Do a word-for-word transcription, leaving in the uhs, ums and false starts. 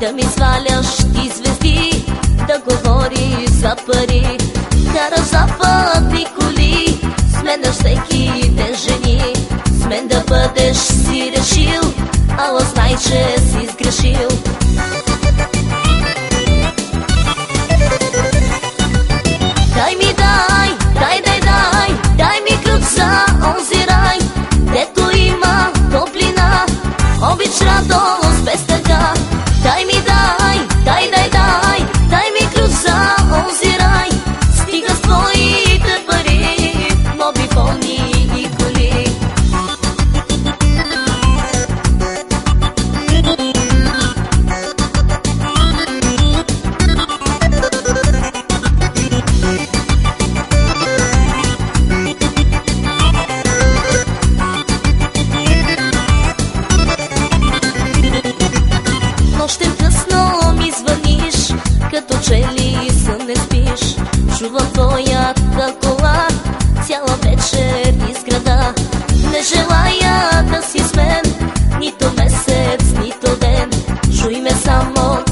да ми сваляш ти звезди, да говориш за пари, караш западни коли, сменяш всеки ден жени. С мен да бъдеш си решил, ала знай, че си сгрешил. Дай ми, дай, дай, дай, дай, дай ми ключ за онзи рай, дето има топлина, обич, радост без тъга. Дай ми, дай, дай, дай, дай, дай ми ключ за онзи рай, стига с твоите пари, мобифони и коли. Нощем късно ми звъниш, като че ли сън не спиш. Чувам твоята кола цяла вечер из града. Не желая да си с мен нито месец, нито ден. Чуй ме само